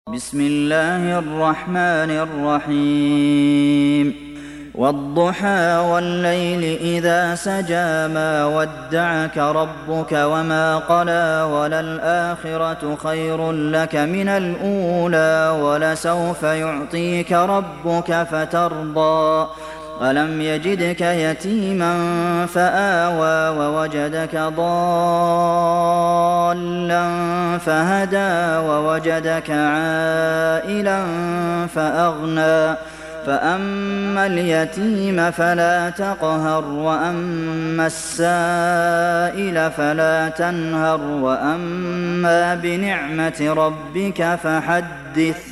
بسم الله الرحمن الرحيم والضحى والليل إذا سجى ما ودعك ربك وما قلى وللآخرة خير لك من الأولى ولسوف يعطيك ربك فترضى ألم يجدك يتيما فآوى ووجدك ضالا فهدى ووجدك عائلا فأغنى فأما اليتيم فلا تقهر وأما السائل فلا تنهر وأما بنعمة ربك فحدث